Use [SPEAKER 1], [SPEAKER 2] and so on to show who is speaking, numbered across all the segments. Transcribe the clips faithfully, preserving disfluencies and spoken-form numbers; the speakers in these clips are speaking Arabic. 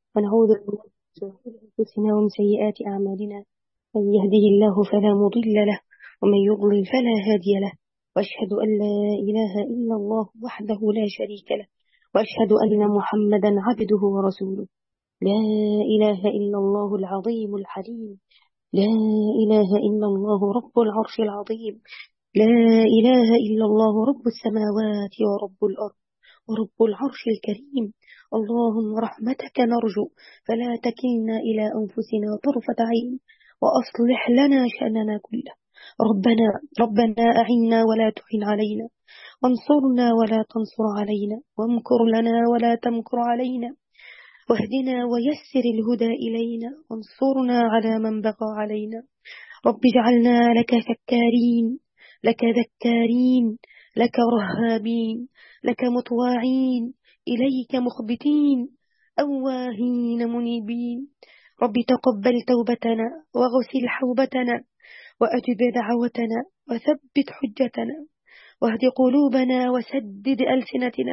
[SPEAKER 1] ونعوذ بالله من شرور أنفسنا ومن سيئات أعمالنا. من يهده الله فلا مضل له، ومن يضلل فلا هادي له. وأشهد أن لا إله إلا الله وحده لا شريك له، وأشهد أن محمدا عبده ورسوله. لا إله إلا الله العظيم الحليم. لا إله إلا الله رب العرش العظيم. لا إله إلا الله رب السماوات ورب الأرض ورب العرش الكريم. اللهم رحمتك نرجو، فلا تكلنا إلى أنفسنا طرفة عين، وأصلح لنا شأننا كله. ربنا ربنا أعنا ولا تعن علينا، وانصرنا ولا تنصر علينا، وامكر لنا ولا تمكر علينا، واهدنا ويسر الهدى إلينا، وانصرنا على من بغى علينا. رب اجعلنا لك فكارين، لك ذكارين، لك رهابين، لك مطواعين، إليك مخبتين، أواهين منيبين. رب تقبل توبتنا، واغسل حوبتنا، وأجب دعوتنا، وثبت حجتنا، واهد قلوبنا، وسدد ألسنتنا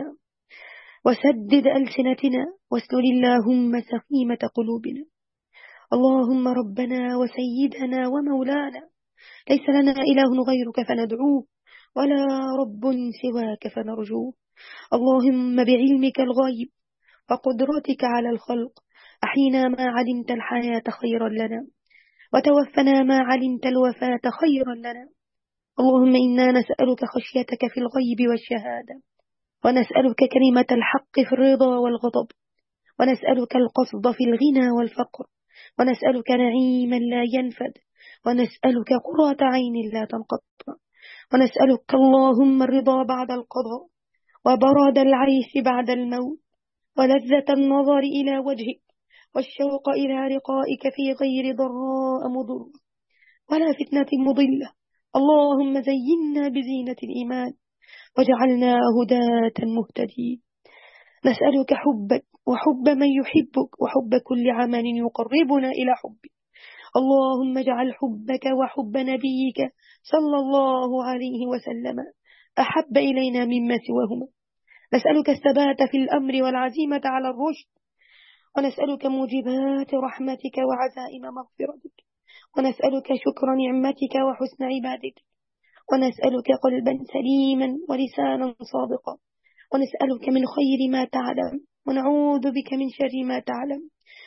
[SPEAKER 1] وسدد ألسنتنا واسلل اللهم سخيمة قلوبنا. اللهم ربنا وسيدنا ومولانا، ليس لنا إله غيرك فندعوه، ولا رب سواك فنرجوه. اللهم بعلمك الغيب وقدرتك على الخلق، أحينا ما علمت الحياة خيرا لنا، وتوفنا ما علمت الوفاة خيرا لنا. اللهم إنا نسألك خشيتك في الغيب والشهادة، ونسألك كلمة الحق في الرضا والغضب، ونسألك القصد في الغنى والفقر، ونسألك نعيما لا ينفد، ونسألك قرة عين لا تنقطع، ونسألك اللهم الرضا بعد القضاء، وبرد العيش بعد الموت، ولذة النظر إلى وجهك، والشوق إلى لقائك في غير ضراء مضر ولا فتنة مضلة. اللهم زينا بزينة الإيمان، وجعلنا هداة مهتدين. نسألك حبك وحب من يحبك، وحب كل عمل يقربنا إلى حبك. اللهم اجعل حبك وحب نبيك صلى الله عليه وسلم أحب إلينا مما سواهما. نسألك الثبات في الأمر والعزيمة على الرشد، ونسألك موجبات رحمتك وعزائم مغفرتك، ونسألك شكر نعمتك وحسن عبادتك، ونسألك قلبا سليما ولسانا صادقا، ونسألك من خير ما تعلم، ونعوذ بك من شر ما تعلم،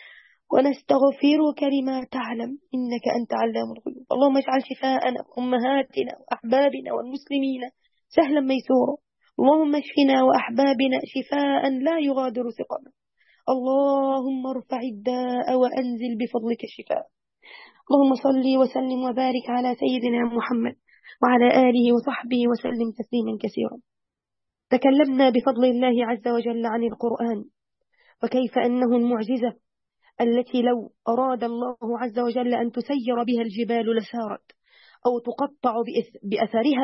[SPEAKER 1] ونستغفرك لما تعلم، إنك أنت علام الغيوب. اللهم اجعل شفاءنا وأمهاتنا وأحبابنا والمسلمين سهلا ميسورا. اللهم اشفنا وأحبابنا شفاء لا يغادر سقما. اللهم ارفع الداء وأنزل بفضلك الشفاء. اللهم صل وسلم وبارك على سيدنا محمد وعلى آله وصحبه وسلم تسليما كثيرا. تكلمنا بفضل الله عز وجل عن القرآن، وكيف أنه المعجزة التي لو أراد الله عز وجل أن تسير بها الجبال لسارت، أو تقطع بأثرها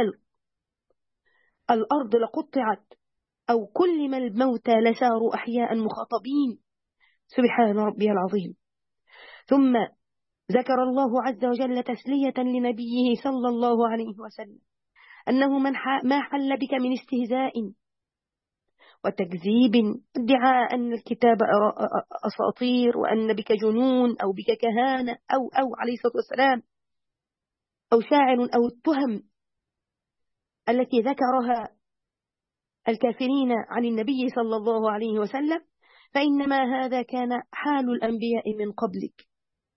[SPEAKER 1] الأرض لقطعت، أو كلم الموتى لساروا أحياء مخاطبين. سبحان ربي العظيم. ثم ذكر الله عز وجل تسلية لنبيه صلى الله عليه وسلم أنه من ما حل بك من استهزاء وتكذيب، ادعاء أن الكتاب أساطير، وأن بك جنون أو بك كهانة أو أو عليه الصلاة والسلام، أو شاعر، أو التهم التي ذكرها الكافرين عن النبي صلى الله عليه وسلم، فإنما هذا كان حال الأنبياء من قبلك،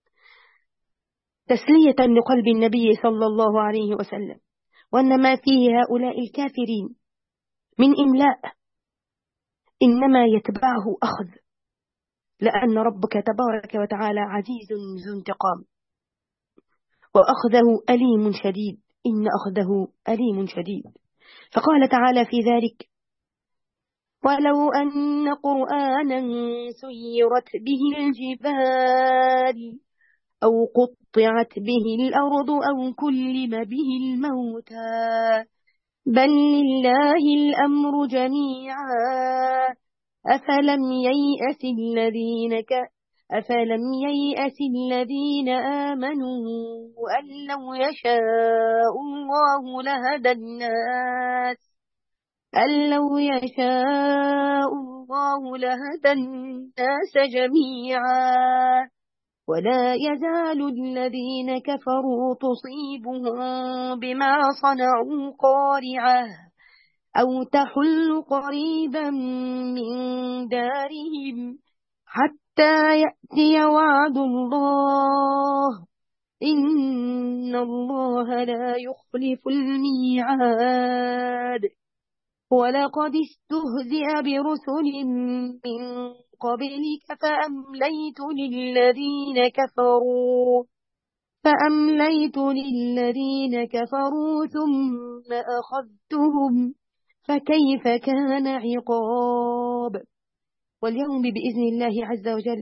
[SPEAKER 1] تسلية لقلب النبي صلى الله عليه وسلم. وأن ما فيه هؤلاء الكافرين من إملاء إنما يتبعه أخذ، لأن ربك تبارك وتعالى عزيز ذو انتقام، وأخذه أليم شديد، إن أخذه أليم شديد. فقال تعالى في ذلك: ولو أن قرآنا سيرت به الجبال أو قطعت به الأرض أو كلم به الموتى بل لله الأمر جميعا أفلم ييأس الذين ك أفلم ييأس الذين آمنوا أن لو يشاء الله لهدى الناس أن لو يشاء الله لهدى الناس جميعا ولا يزال الذين كفروا تصيبهم بما صنعوا قارعة أو تحل قريبا من دارهم حتى يأتي وعد الله إن الله لا يخلف الميعاد ولقد استهزئ برسل من قبلك فأمليت للذين كفروا فأمليت للذين كفروا ثم أخذتهم فكيف كان عقاب. واليوم بإذن الله عز وجل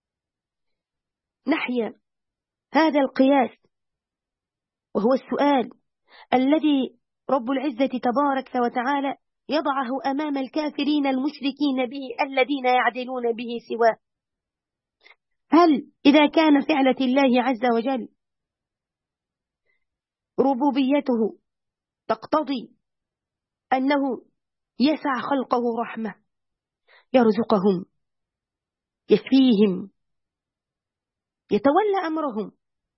[SPEAKER 1] نحيا هذا القياس، وهو السؤال الذي رب العزة تبارك وتعالى يضعه أمام الكافرين المشركين به الذين يعدلون به سواه. هل إذا كان فعلة الله عز وجل ربوبيته تقتضي أنه يسع خلقه رحمة، يرزقهم، يسقيهم، يتولى أمرهم،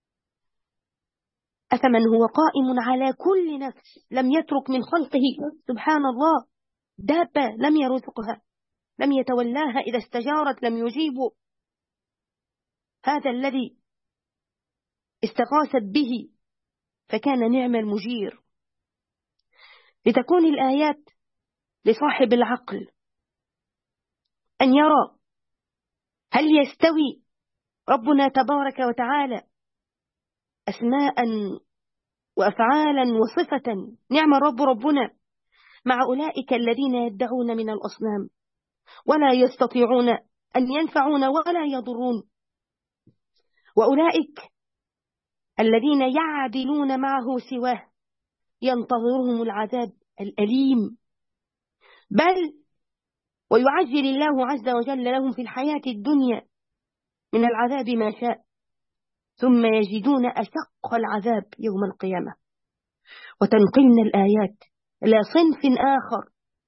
[SPEAKER 1] أفمن هو قائم على كل نفس لم يترك من خلقه سبحان الله دابة لم يرزقها، لم يتولاها، إذا استجارت لم يجيبوا، هذا الذي استغاثت به فكان نعم المجير. لتكون الآيات لصاحب العقل أن يرى هل يستوي ربنا تبارك وتعالى أسماء وأفعالا وصفة نعم الرب ربنا مع أولئك الذين يدعون من الأصنام ولا يستطيعون أن ينفعون ولا يضرون، وأولئك الذين يعدلون معه سواه ينتظرهم العذاب الأليم، بل ويعجل الله عز وجل لهم في الحياة الدنيا من العذاب ما شاء، ثم يجدون أشق العذاب يوم القيامة. وتنقلنا الآيات إلى صنف آخر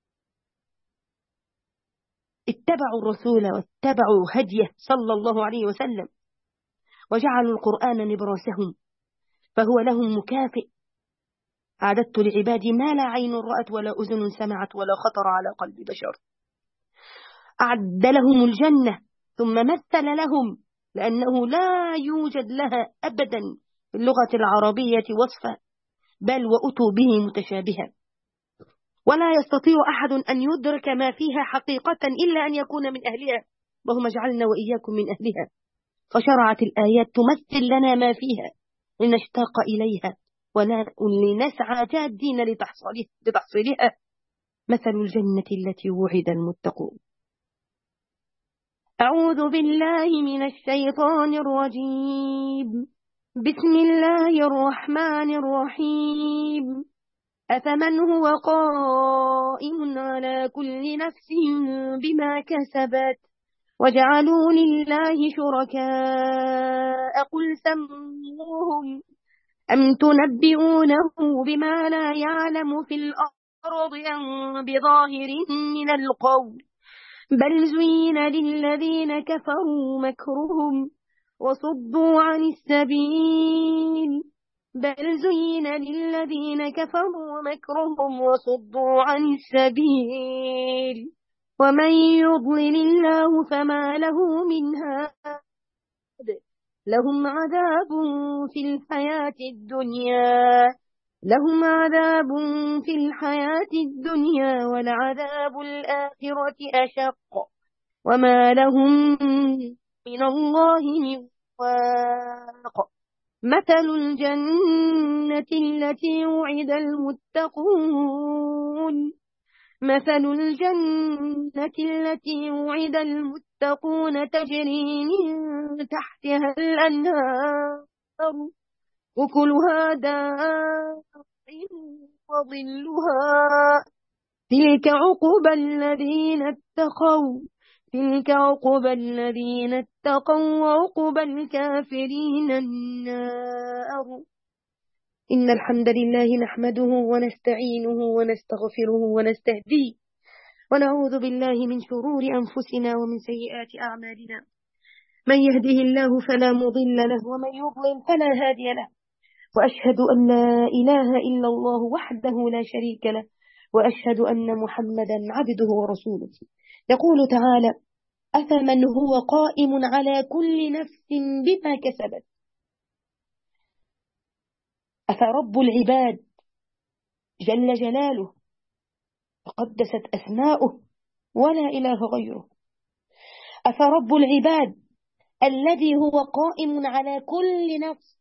[SPEAKER 1] اتبعوا الرسول واتبعوا هديه صلى الله عليه وسلم وجعلوا القرآن نبراسهم فهو لهم مكافئ. أعددت لعبادي ما لا عين رأت ولا أذن سمعت ولا خطر على قلب بشر. أعد لهم الجنة ثم مثل لهم، لأنه لا يوجد لها أبدا في اللغة العربية وصفا، بل وأتوا به متشابها، ولا يستطيع أحد أن يدرك ما فيها حقيقة إلا أن يكون من أهلها، اللهم اجعلنا وإياكم من أهلها. فشرعت الآيات تمثل لنا ما فيها لنشتاق إليها ولنسعى جادين لتحصيلها. مثل الجنة التي وعد المتقون. أعوذ بالله من الشيطان الرجيم. بسم الله الرحمن الرحيم. أفمن هو قائم على كل نفس بما كسبت وجعلوا لله شركاء قل سموهم أم تنبئونه بما لا يعلم في الأرض أم بظاهر من القول بل زين للذين كفروا مكرهم وصدوا عن السبيل بل زين للذين كفروا مكرهم وصدوا عن السبيل ومن يضلل الله فما له من هاد لهم عذاب في الحياة الدنيا لهم عذاب في الحياة الدنيا ولعذاب الآخرة أشق وما لهم من الله من واق. مثل الجنة التي وعد المتقون مثل الجنة التي وعد المتقون تجري من تحتها الأنهار أكلها دائم وظلها تلك عقبى الذين اتقوا تلك عقبى الذين اتقوا وعقبى الكافرين النار. إن الحمد لله نحمده ونستعينه ونستغفره ونستهديه ونعوذ بالله من شرور أنفسنا ومن سيئات أعمالنا. من يهده الله فلا مضل له ومن يضلل فلا هادي له، وأشهد أن لا إله إلا الله وحده لا شريك له، وأشهد أن محمدا عبده ورسوله. يقول تعالى: أفمن هو قائم على كل نفس بما كسبت أفرب العباد جل جلاله تقدست أسماؤه ولا إله غيره، أفرب العباد الذي هو قائم على كل نفس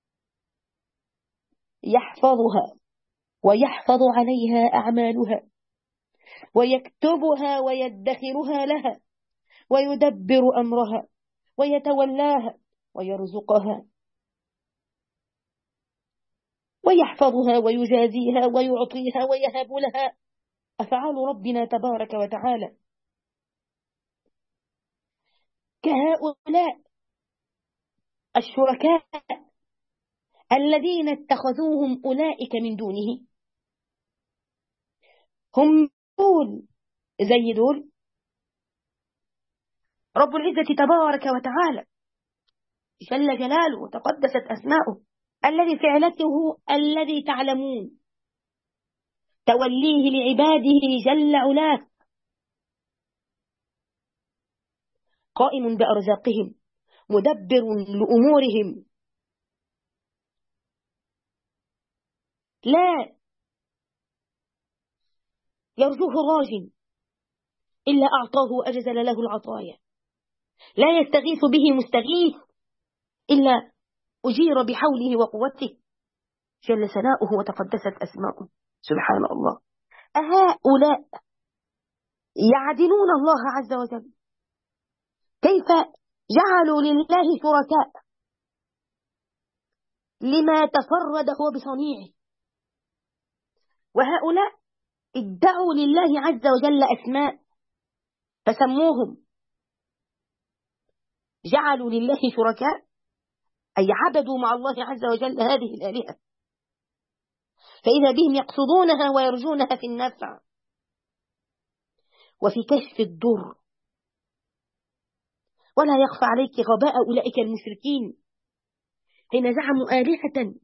[SPEAKER 1] يحفظها ويحفظ عليها أعمالها ويكتبها ويدخرها لها ويدبر أمرها ويتولاها ويرزقها ويحفظها ويجازيها ويعطيها ويهب لها، أفعال ربنا تبارك وتعالى كهؤلاء الشركاء الذين اتخذوهم أولئك من دونه. هم دول زي دول رب العزة تبارك وتعالى جل جلاله وتقدست أسماؤه الذي فعلته الذي تعلمون توليه لعباده جل علاه، قائم بأرزاقهم مدبر لأمورهم، لا يرجوه راج إلا أعطاه وأجزل له العطايا، لا يستغيث به مستغيث إلا أجير بحوله وقوته جل ثناؤه وتقدست أسماؤه. سبحان الله. أهؤلاء يعدلون الله عز وجل؟ كيف جعلوا لله شركاء لما تفرد هو بصنيعه، وهؤلاء ادعوا لله عز وجل أسماء فسموهم، جعلوا لله شركاء أي عبدوا مع الله عز وجل هذه الآلهة، فإذا بهم يقصدونها ويرجونها في النفع وفي كشف الضر. ولا يخفى عليك غباء أولئك المشركين حين زعموا آلهة،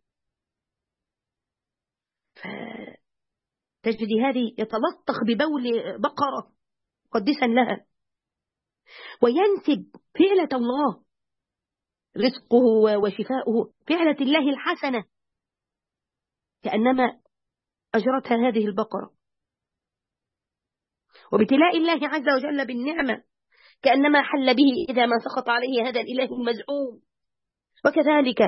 [SPEAKER 1] فتجد هذه يتلطخ ببول بقرة قدسا لها وينسب فعلة الله رزقه وشفاؤه فعلة الله الحسنة كأنما أجرتها هذه البقرة، وابتلاء الله عز وجل بالنعمة كأنما حل به إذا ما سخط عليه هذا الإله المزعوم. وكذلك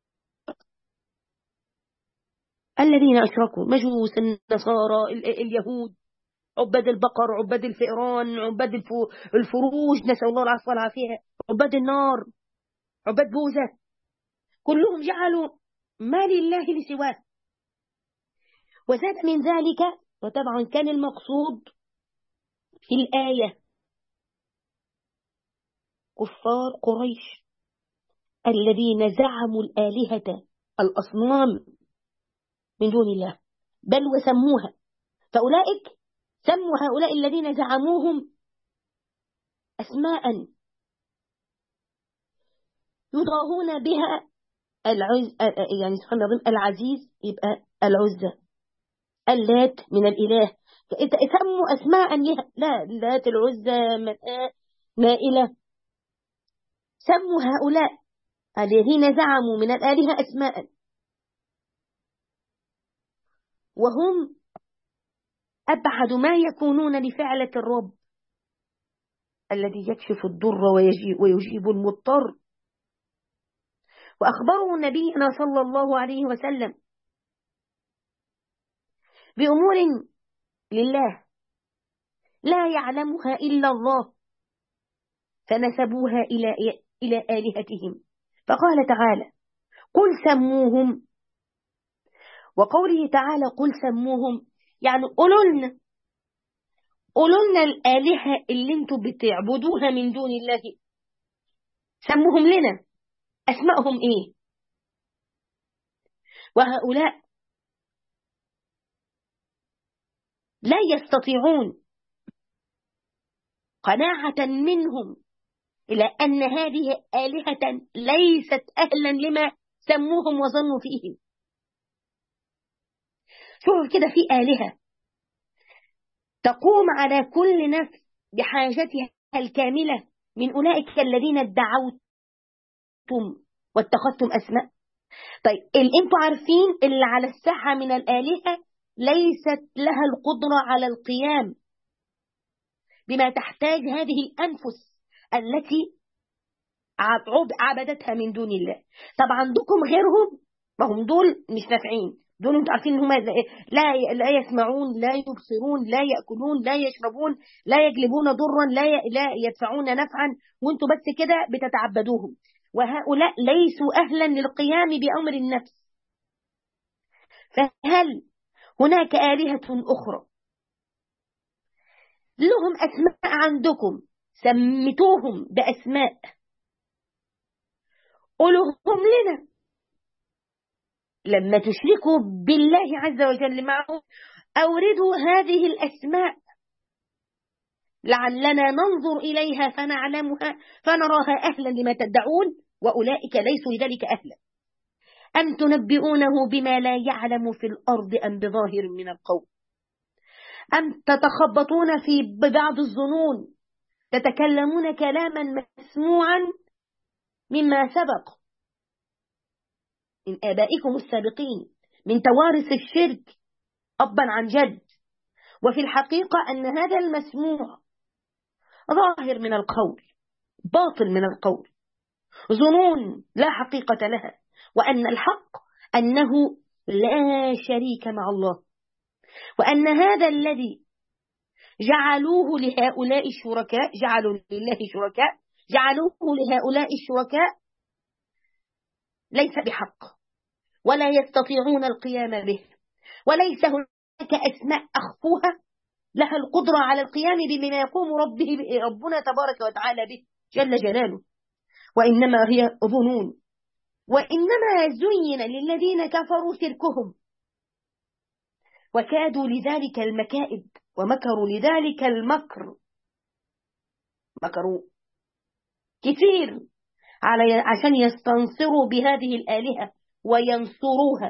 [SPEAKER 1] الذين أشركوا مجوس النصارى اليهود عباد البقر عباد الفئران عباد الفروج نسأل الله العفو والعافية، عباد النار عباد بوذا، كلهم جعلوا ما لله لسواه. وزاد من ذلك، وطبعا كان المقصود في الآية كفار قريش الذين زعموا الآلهة الأصنام من دون الله بل وسموها، فأولئك سموا هؤلاء الذين زعموهم أسماء يضاهون بها العز، يعني سبحان الله العزيز يبقى العزة، اللات من الإله، سموا أسماء لها، لا اللات العزة نائلة، سموا هؤلاء الذين زعموا من الآلهة أسماء وهم أبعد ما يكونون لفعلة الرب الذي يكشف الضر ويجيب المضطر. وأخبروا نبينا صلى الله عليه وسلم بأمور لله لا يعلمها إلا الله فنسبوها إلى إلى آلهتهم، فقال تعالى: قل سموهم. وقوله تعالى قل سموهم يعني قولوا لنا قولوا لنا الآلهة اللي انتم بتعبدوها من دون الله سموهم لنا، أسمائهم إيه؟ وهؤلاء لا يستطيعون قناعة منهم إلى أن هذه آلهة ليست أهلا لما سموهم وظنوا فيهم. شوف كده، في آلهة تقوم على كل نفس بحاجتها الكاملة من أولئك الذين ادعوتم واتخذتم أسماء. طيب أنتم عارفين اللي على الساحة من الآلهة ليست لها القدرة على القيام بما تحتاج هذه الأنفس التي عبدتها من دون الله. طب عندكم غيرهم، ما هم دول مش نافعين، دول انتوا عارفين ان هم لا لا يسمعون، لا يبصرون، لا يأكلون، لا يشربون، لا يجلبون ضرا، لا لا يدفعون نفعا، وانتوا بس كده بتتعبدوهم. وهؤلاء ليسوا أهلا للقيام بأمر النفس. فهل هناك آلهة أخرى لهم أسماء عندكم سميتوهم بأسماء قولوهم لنا لما تشركوا بالله عز وجل معه؟ أوردوا هذه الأسماء لعلنا ننظر إليها فنعلمها فنراها أهلا لما تدعون، وأولئك ليسوا لذلك أهلا. أم تنبئونه بما لا يعلم في الأرض أم بظاهر من القول، أم تتخبطون في بعض الظنون، تتكلمون كلاما مسموعا مما سبق من آبائكم السابقين من توارث الشرك أبا عن جد، وفي الحقيقة أن هذا المسموع ظاهر من القول باطل من القول، ظنون لا حقيقة لها، وأن الحق أنه لا شريك مع الله، وأن هذا الذي جعلوه لهؤلاء الشركاء جعلوا لله شركاء جعلوه لهؤلاء الشركاء ليس بحق، ولا يستطيعون القيام به، وليس هناك أسماء أخفوها لها القدرة على القيام بما يقوم ربه ربنا تبارك وتعالى به جل جلاله، وإنما هي ظنون. وإنما زين للذين كفروا شركهم وكادوا لذلك المكائد ومكروا لذلك المكر، مكروا كثير على عشان يستنصروا بهذه الآلهة وينصروها،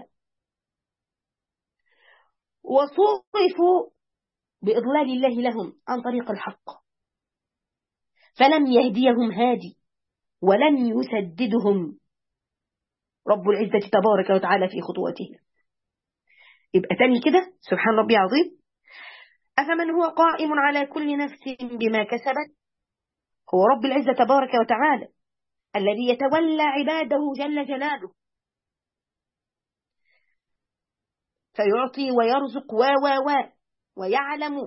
[SPEAKER 1] وصرفوا بإضلال الله لهم عن طريق الحق، فلم يهديهم هادي ولم يسددهم رب العزة تبارك وتعالى في خطوته. يبقى تاني كده، سبحان ربي عظيم. أفمن هو قائم على كل نفس بما كسبت، هو رب العزة تبارك وتعالى الذي يتولى عباده جل جلاله فيعطي ويرزق و و و ويعلم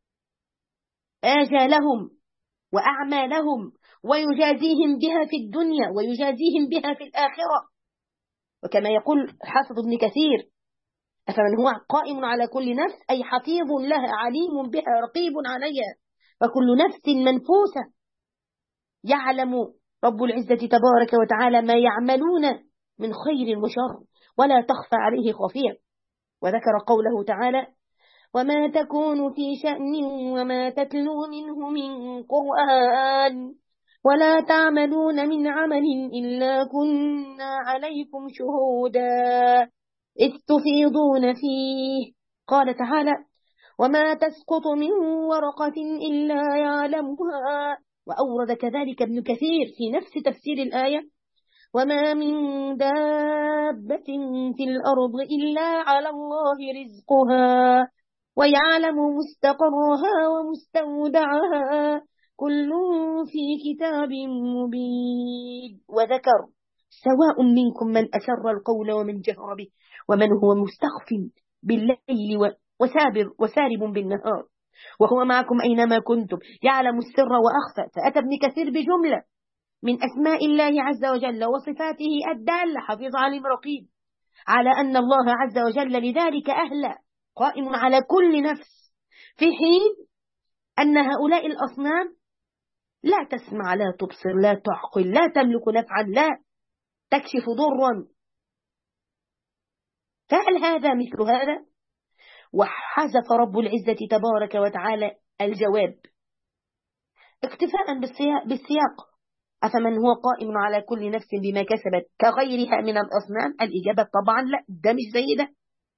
[SPEAKER 1] آجالهم وأعمالهم ويجازيهم بها في الدنيا ويجازيهم بها في الآخرة. وكما يقول حافظ ابن كثير: أفمن هو قائم على كل نفس أي حفيظ لها عليم بها رقيب عليها، فكل نفس منفوسة يعلم رب العزة تبارك وتعالى ما يعملون من خير وشر ولا تخفى عليه خافية. وذكر قوله تعالى: وما تكون في شأن وما تتلو منه من قرآن ولا تعملون من عمل إلا كنا عليكم شهودا إذ تفيضون فيه. قال تعالى: وما تسقط من ورقة إلا يعلمها. وأورد كذلك ابن كثير في نفس تفسير الآية: وما من دابة في الأرض إلا على الله رزقها ويعلم مستقرها ومستودعها كل في كتاب مبين. وذكر: سواء منكم من أسر القول ومن جهر به ومن هو مستخف بالليل وسابر وسارب بالنهار وهو معكم أينما كنتم يعلم السر وأخفى. فأتى ابن كثير بجملة من أسماء الله عز وجل وصفاته الدالة حفيظ عليم رقيب على أن الله عز وجل لذلك أهلا، قائم على كل نفس، في حين أن هؤلاء الأصنام لا تسمع لا تبصر لا تعقل لا تملك نفعا لا تكشف ضرا فهل هذا مثل هذا؟ وحذف رب العزة تبارك وتعالى الجواب اكتفاء بالسياق: أفمن هو قائم على كل نفس بما كسبت كغيرها من الأصنام؟ الإجابة طبعا لا، ده مش زي ده،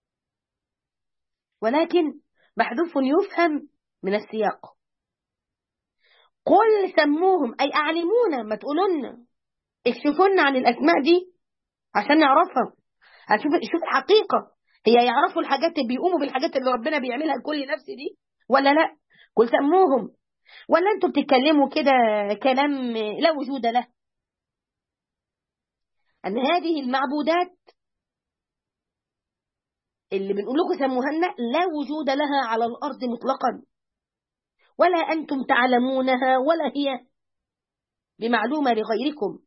[SPEAKER 1] ولكن محذوف يفهم من السياق. قل سموهم، أي أعلمونا، ما تقولون اكشفونا عن الأسماء دي عشان نعرفها، هنشوف شوف الحقيقة. هي يعرفوا الحاجات، بيقوموا بالحاجات اللي ربنا بيعملها لكل نفس دي ولا لا؟ قل سموهم، ولا انتوا بتتكلموا كده كلام لا وجود له؟ أن هذه المعبودات اللي بنقول لكم سموها لنا لا وجود لها على الأرض مطلقا، ولا أنتم تعلمونها، ولا هي بمعلومة لغيركم،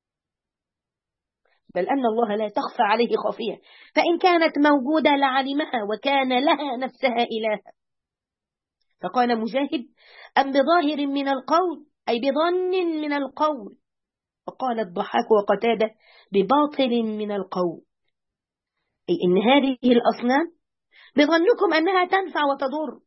[SPEAKER 1] بل أن الله لا تخفى عليه خافية، فإن كانت موجودة لعلمها وكان لها نفسها إلها. فقال مجاهد: أم بظاهر من القول، أي بظن من القول. وقال الضحاك وقتادة: بباطل من القول، أي إن هذه الأصنام بظنكم أنها تنفع وتضر،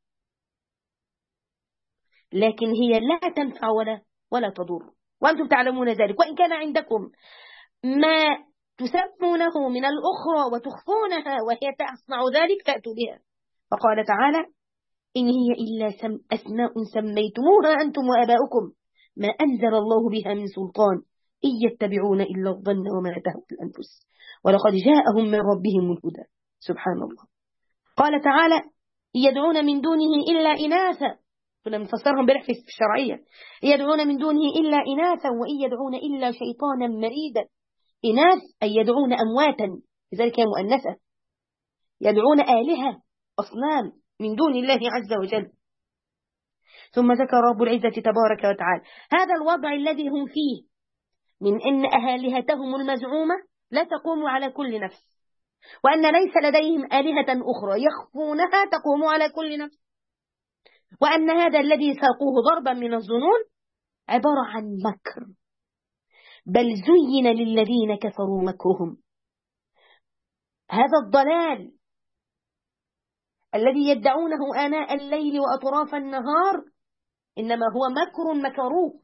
[SPEAKER 1] لكن هي لا تنفع ولا ولا تضر، وأنتم تعلمون ذلك. وإن كان عندكم ما تسمونه من الأخرى وتخفونها وهي تصنع ذلك فأتوا بها. فقال تعالى: إن هي إلا سم أسماء سميتموها أنتم وآباؤكم ما أنزل الله بها من سلطان إن يتبعون إلا الظن وما تهوى الأنفس ولقد جاءهم من ربهم الهدى. سبحان الله. قال تعالى: يدعون من دونه إلا إناثا، كنا بنفسرهم امبارح في الشرعية، يدعون من دونه إلا إناثا وإن يدعون إلا شيطانا مريدا. إناث أي يدعون أمواتا، لذلك هي مؤنثة، يدعون آلهة أصنام من دون الله عز وجل. ثم ذكر رب العزة تبارك وتعالى هذا الوضع الذي هم فيه من أن آلهتهم المزعومة لا تقوم على كل نفس، وأن ليس لديهم آلهة أخرى يخفونها تقوم على كل نفس، وأن هذا الذي ساقوه ضربا من الظنون عبارة عن مكر، بل زين للذين كفروا مكرهم. هذا الضلال الذي يدعونه آناء الليل وأطراف النهار إنما هو مكر مكروه،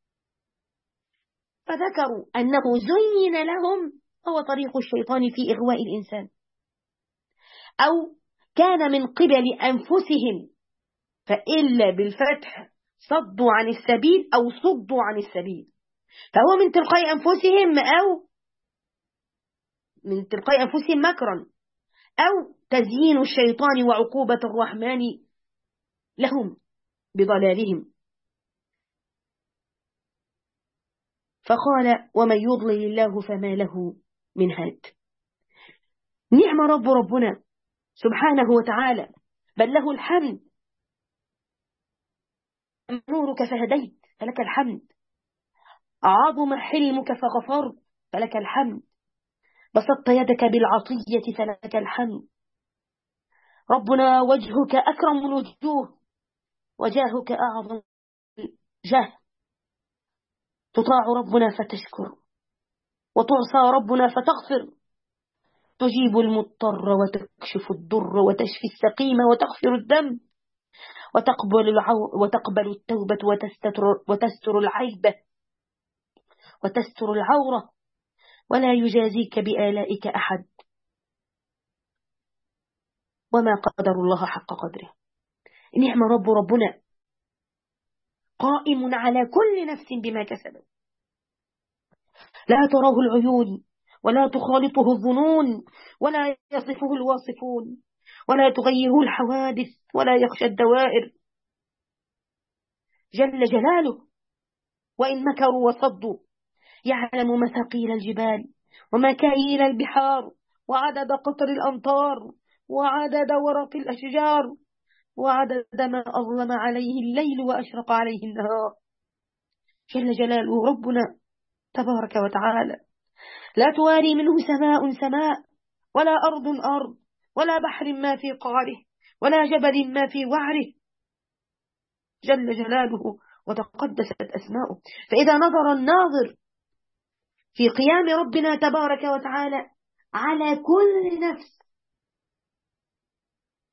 [SPEAKER 1] فذكروا أنه زين لهم هو طريق الشيطان في إغواء الإنسان، أو كان من قبل أنفسهم، فإلا بالفتح صدوا عن السبيل أو صدوا عن السبيل، فهو من تلقاء أنفسهم أو من تلقاء أنفسهم مكرا، أو تزيين الشيطان وعقوبة الرحمن لهم بضلالهم. فقال: ومن يضلل الله فما له من هاد. نعم رب ربنا سبحانه وتعالى، بل له الحمد. نورك فهديت فلك الحمد، عظم حلمك فغفرت فلك الحمد، بسطت يدك بالعطية فلك الحمد. ربنا وجهك أكرم الوجوه وجاهك أعظم جاه، تطاع ربنا فتشكر وتعصى ربنا فتغفر، تجيب المضطر وتكشف الضر وتشفي السقيم وتغفر الذنب وتقبل العو وتقبل التوبة وتستر, وتستر العيبة وتستر العورة، ولا يجازيك بآلائك أحد، وما قدر الله حق قدره. نعم رب ربنا قائم على كل نفس بما كسبت، لا تراه العيون ولا تخالطه الظنون ولا يصفه الواصفون ولا تغيره الحوادث ولا يخشى الدوائر جل جلاله. وإن مكروا وصدوا يعلم مثاقيل الجبال ومكاييل البحار وعدد قطر الأمطار وعدد ورق الأشجار وعدد ما أظلم عليه الليل وأشرق عليه النهار. جل جلاله ربنا تبارك وتعالى، لا تواري منه سماء سماء ولا أرض أرض ولا بحر ما في قعره ولا جبل ما في وعره، جل جلاله وتقدست أسماؤه. فإذا نظر الناظر في قيام ربنا تبارك وتعالى على كل نفس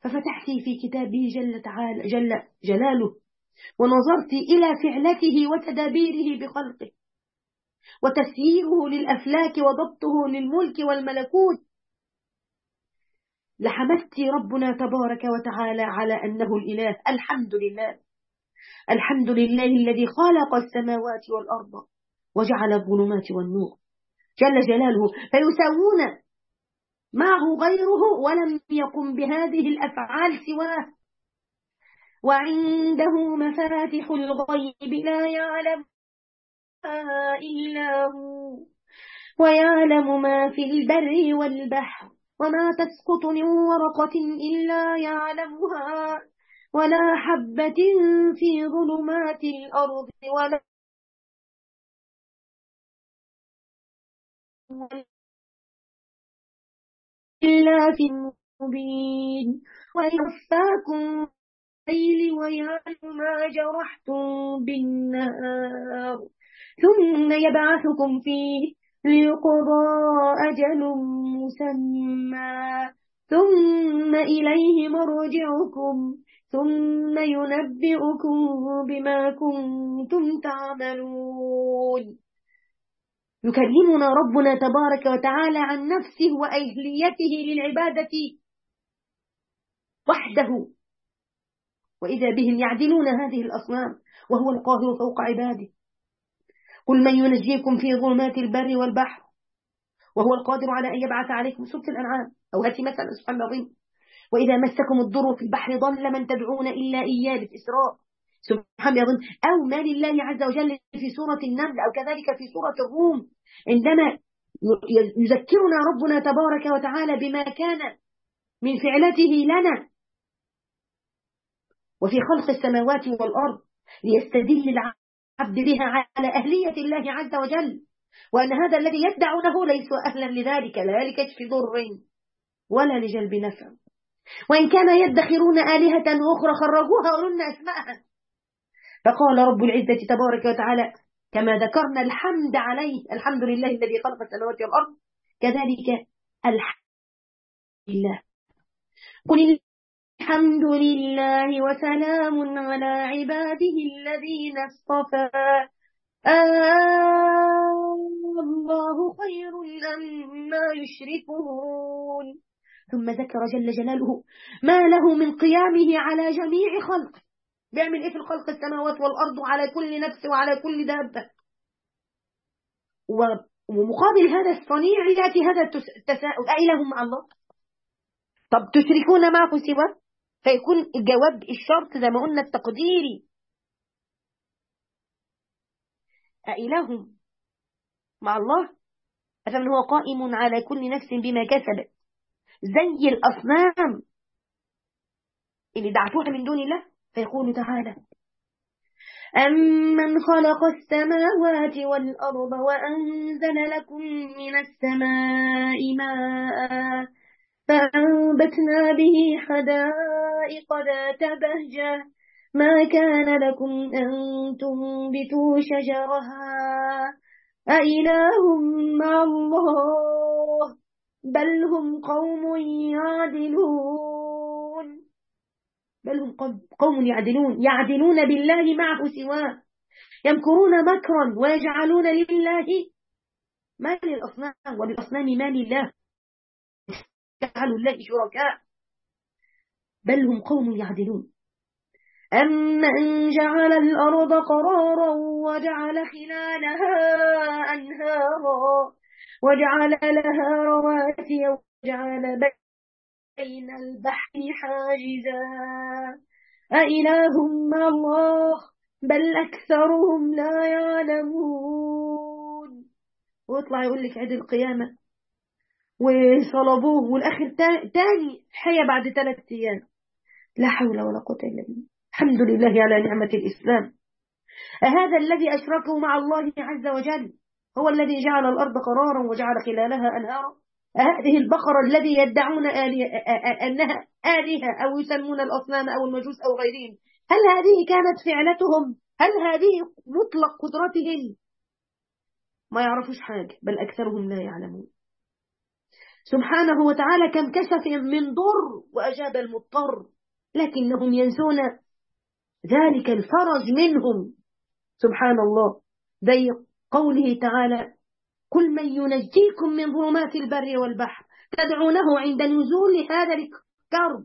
[SPEAKER 1] ففتحت في كتابه جل تعالى جل جلاله ونظرت إلى فعلته وتدابيره بخلقه وتسييره للأفلاك وضبطه للملك والملكوت، لحمدت ربنا تبارك وتعالى على أنه الإله. الحمد لله، الحمد لله الذي خلق السماوات والأرض وجعل الظلمات والنور جل جلاله، فيساوون معه غيره ولم يقم بهذه الأفعال سواه. وعنده مفاتح الغيب لا يعلمها إلا هو ويعلم ما في البر والبحر وما تسقط من ورقة إلا يعلمها ولا حبة في ظلمات الأرض ولا إلا في مبين ويوفاكم الليل ويعلم ما جرحتم بالنهار ثم يبعثكم فيه ليقضى أجل مسمى ثم إليه مرجعكم ثم ينبئكم بما كنتم تعملون. يكلمنا ربنا تبارك وتعالى عن نفسه وأهليته للعبادة وحده، وإذا بهم يعدلون هذه الأصنام وهو القاهر فوق عباده. قل من ينجيكم في ظلمات البر والبحر وهو القادر على أن يبعث عليكم سورة الأنعام. أو هاتي مثلا سبحان الله العظيم، وإذا مسكم الضر في البحر ضل من تدعون إلا إياه في إسراء سبحان الله العظيم. أو ما لله عز وجل في سورة النمل، أو كذلك في سورة الروم عندما يذكرنا ربنا تبارك وتعالى بما كان من فعلته لنا وفي خلق السماوات والأرض ليستدل العبد بها على أهلية الله عز وجل، وأن هذا الذي يدعونه ليس أهلا لذلك، لا لكشف ضر ولا لجلب نفع. وإن كان يدخرون آلهة أخرى خرجوها ولن أسماءها. فقال رب العزة تبارك وتعالى كما ذكرنا الحمد عليه، الحمد لله الذي خلق السماوات والأرض، كذلك الحمد لله. قل الحمد لله وسلام على عباده الذين اصطفى آه الله خير أما يشركون. ثم ذكر جل جلاله ما له من قيامه على جميع خلقه، بيعمل ايه في الخلق السماوات والأرض وعلى كل نفس وعلى كل دابة. ومقابل هذا الصنيع يأتي هذا التساؤل: أإله مع الله؟ طب تشركون معه سواه؟ فيكون الجواب الشرط زي ما قلنا التقديري: أإله مع الله؟ أفمن هو قائم على كل نفس بما كسبت، زي الأصنام اللي دعتوها من دون الله. فيقول تعالى: أمن خلق السماوات والأرض وأنزل لكم من السماء ماء فأنبتنا به حدائق ذات بهجة ما كان لكم أن تنبتوا شجرها أإله مع الله بل هم قوم يعدلون. بل هم قوم يعدلون، يعدلون بالله معه سواه، يمكرون مكرا ويجعلون لله ما للأصنام وللأصنام ما لله، جعلوا الله شركاء. بل هم قوم يعدلون. أمن جعل الأرض قرارا وجعل خلالها أنهارا وجعل لها رواسي وجعل بين البحر حاجزا أإله مع الله بل أكثرهم لا يعلمون. ويطلع يقول لك عيد القيامة وصلبوه والآخر تاني حيا بعد ثلاثة أيام. لا حول ولا قوة إلا بالله. الحمد لله على نعمة الإسلام. هذا الذي أشركه مع الله عز وجل هو الذي جعل الأرض قرارا وجعل خلالها أنهارا. هذه البقرة الذي يدعون أنها آلهة أو يسمون الأصنام أو المجوس أو غيرهم، هل هذه كانت فعلتهم؟ هل هذه مطلق قدرتهم؟ ما يعرفوش حاجة، بل أكثرهم لا يعلمون. سبحانه وتعالى كم كشف من ضر وأجاب المضطر، لكنهم ينسون ذلك الفرج منهم. سبحان الله. زي قوله تعالى: قل من ينجيكم من ظلمات البر والبحر تدعونه عند نزول هذا الكرب،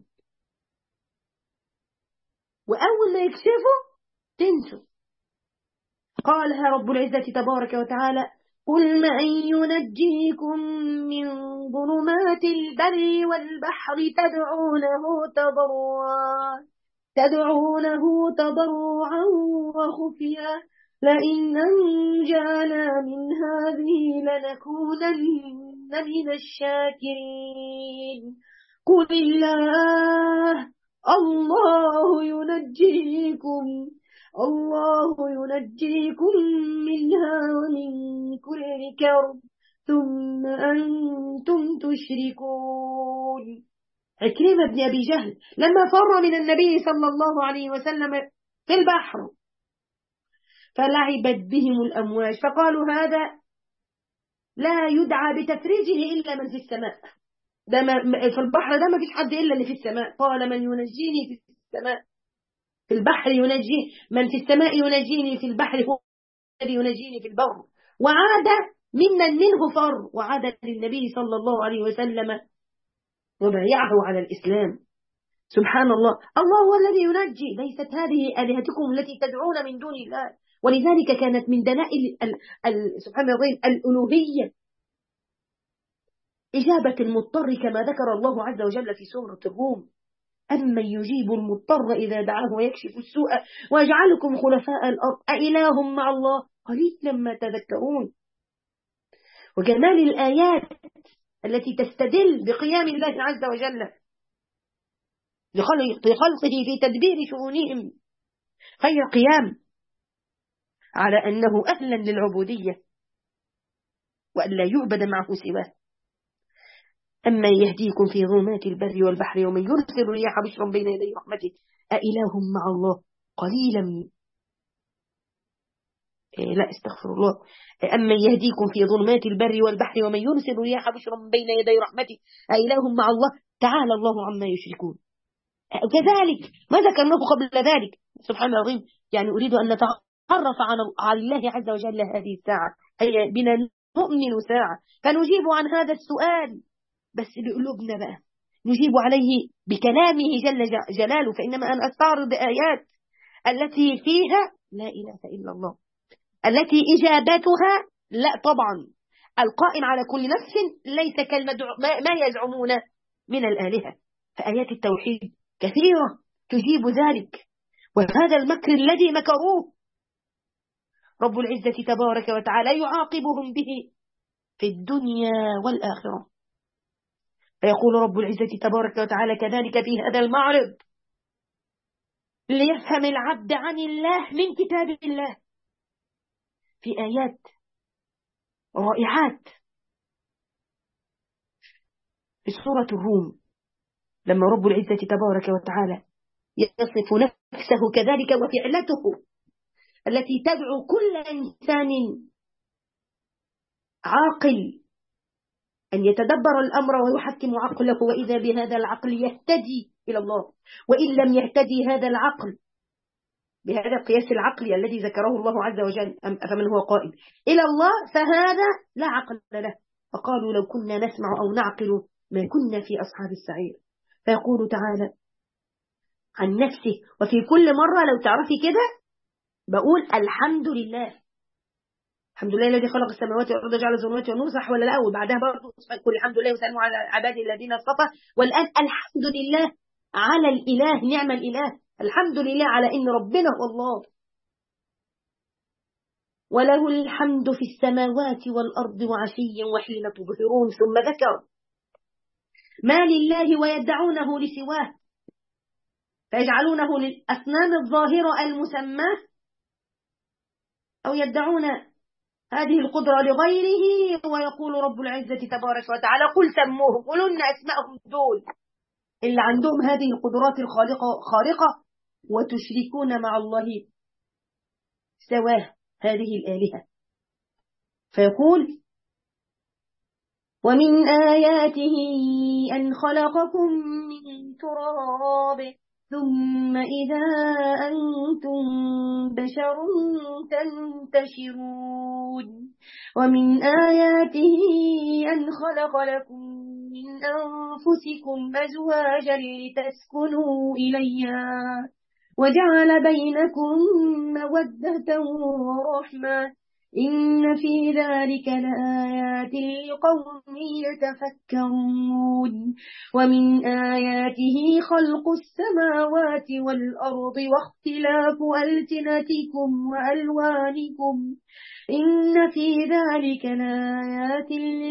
[SPEAKER 1] وأول ما يكشفه تنسوا. قالها رب العزة تبارك وتعالى: قل من ينجيكم من ظلمات البر والبحر تدعونه تضرعا تدعونه تضرعا وخفيا لئن أنجانا من هذه لنكونن من الشاكرين. قل الله الله ينجيكم الله ينجيكم منها ومن كل كرب ثم أنتم تشركون. عكرمة بن أبي جهل لما فر من النبي صلى الله عليه وسلم في البحر فلعبت بهم الأمواج فقالوا: هذا لا يدعى بتفريجه إلا من في السماء، ده في البحر ده ما فيش حد إلا اللي في السماء. قال: من ينجيني في السماء في البحر ينجي من في السماء ينجيني في البحر هو الذي ينجيني في البر. وعاد ممن منه فر وعاد للنبي صلى الله عليه وسلم وبايعه على الإسلام. سبحان الله. الله هو الذي ينجي، ليست هذه آلهتكم التي تدعون من دون الله. ولذلك كانت من دلائل سبحان الله الألوهية إجابة المضطر كما ذكر الله عز وجل في سورة الروم: أمن يجيب المضطر إذا دعاه ويكشف السوء ويجعلكم خلفاء الأرض أإله مع الله قليلا ما تذكرون. وجمال الآيات التي تستدل بقيام الله عز وجل لخلقه في تدبير شؤونهم خير قيام على أنه أهلا للعبودية وأن لا يعبد معه سواه. أما يهديكم في ظلمات البر والبحر ومن يرسل الرياح بشرا بين يدي رحمته أإله مع الله قليلا إيه لا استغفر الله أما يهديكم في ظلمات البر والبحر ومن يرسل الرياح بشرا بين يدي رحمته أإله مع الله تعالى الله عما يشركون. كذلك ما ذكرناه قبل ذلك سبحان الله العظيم. يعني أريد أن نتعرف عن الله عز وجل هذه الساعة، هي بنا نؤمن ساعة فنجيب عن هذا السؤال، بس بقلوبنا بقى نجيب عليه بكلامه جل جلاله. فإنما أن أستعرض آيات التي فيها لا إله إلا الله، التي إجابتها لا طبعا القائم على كل نفس ليس كالمدعو ما يزعمون من الآلهة. فآيات التوحيد كثيرة تجيب ذلك. وهذا المكر الذي مكروه رب العزة تبارك وتعالى يعاقبهم به في الدنيا والآخرة. فيقول رب العزة تبارك وتعالى كذلك في هذا المعرض: ليفهم العبد عن الله من كتاب الله، في آيات رائعات في سورة الروم لما رب العزة تبارك وتعالى يصف نفسه كذلك وفعلته التي تدعو كل إنسان عاقل أن يتدبر الأمر ويحكم عقله، وإذا بهذا العقل يهتدي إلى الله. وإن لم يهتدي هذا العقل بهذا القياس العقلي الذي ذكره الله عز وجل فمن هو قائم إلى الله فهذا لا عقل له. فقالوا لو كنا نسمع أو نعقل ما كنا في أصحاب السعير. فيقول تعالى عن نفسه، وفي كل مرة لو تعرفي كده بقول الحمد لله الحمد لله الذي خلق السماوات والأرض وجعل الظلمات والنور، صح ولا لا؟ وبعدها برضه قل الحمد لله وسلموا على عبادي الذين اصطفى. والآن الحمد لله على الإله، نعم الإله، الحمد لله على إن ربنا هو الله. وله الحمد في السماوات والأرض وعشيا وحين تظهرون. ثم ذكر ما لله ويدعونه لسواه فيجعلونه للأصنام الظاهرة المسماه، أو يدعون هذه القدرة لغيره. ويقول رب العزة تبارك وتعالى قل سموهم، قلوا لنا أسماءهم دول اللي عندهم هذه القدرات الخارقة خارقة وتشركون مع الله سواه هذه الآلهة. فيقول ومن آياته أن خلقكم من تراب ثم إذا أنتم بشر تنتشرون ومن آياته أن خلق لكم من أنفسكم أزواجا لتسكنوا إليها وجعل بينكم مودة ورحمة إن في ذلك لآيات لقوم يتفكرون ومن آياته خلق السماوات والأرض واختلاف ألسنتكم وألوانكم إن في ذلك لآيات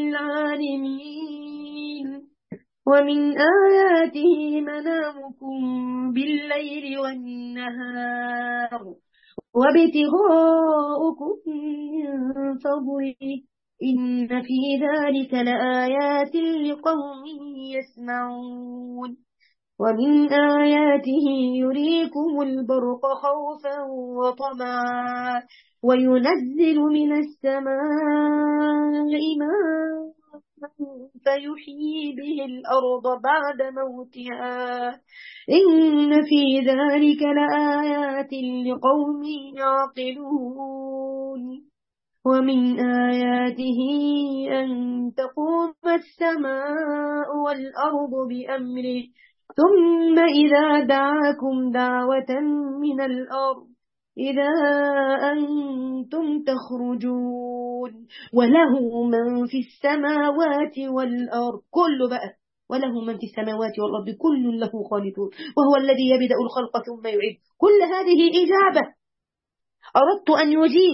[SPEAKER 1] للعالمين ومن آياته منامكم بالليل والنهار وابتغاؤكم من فضله إن في ذلك لآيات لقوم يسمعون ومن آياته يريكم البرق خوفا وطمعا وينزل من السماء ماء فيحيي به الأرض بعد موتها إن في ذلك لآيات لقوم يعقلون ومن آياته أن تقوم السماء والأرض بأمره ثم إذا دعاكم دعوة من الأرض إذا أنتم تخرجون وله من في السماوات والأرض كل بقى وله من في السماوات والأرض كل له خالدون وهو الذي يبدأ الخلق ثم يعيد كل هذه إجابة أردت أن يجيب